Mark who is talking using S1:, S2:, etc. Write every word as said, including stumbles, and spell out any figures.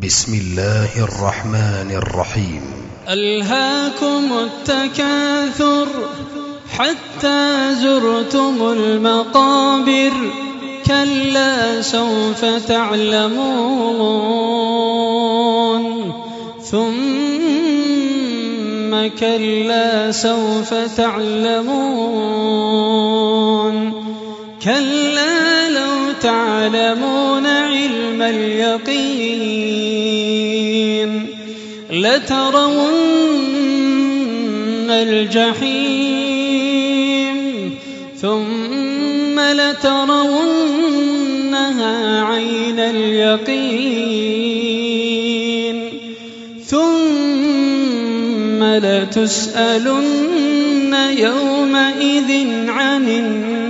S1: بسم الله الرحمن الرحيم.
S2: ألهاكم التكاثر حتى زرتم المقابر، كلا سوف تعلمون ثم كلا سوف تعلمون كلا لو تعلمون علم اليقين لترون الجحيم ثم لترونها عين اليقين ثم لتسألن يومئذ عن النعيم.